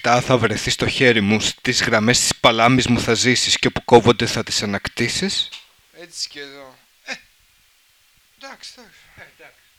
ανοιχτά θα βρεθεί στο χέρι μου, στις γραμμές της παλάμης μου θα ζήσεις και όπου κόβονται θα τις ανακτήσεις. Έτσι και εδώ. Εντάξει, εντάξει.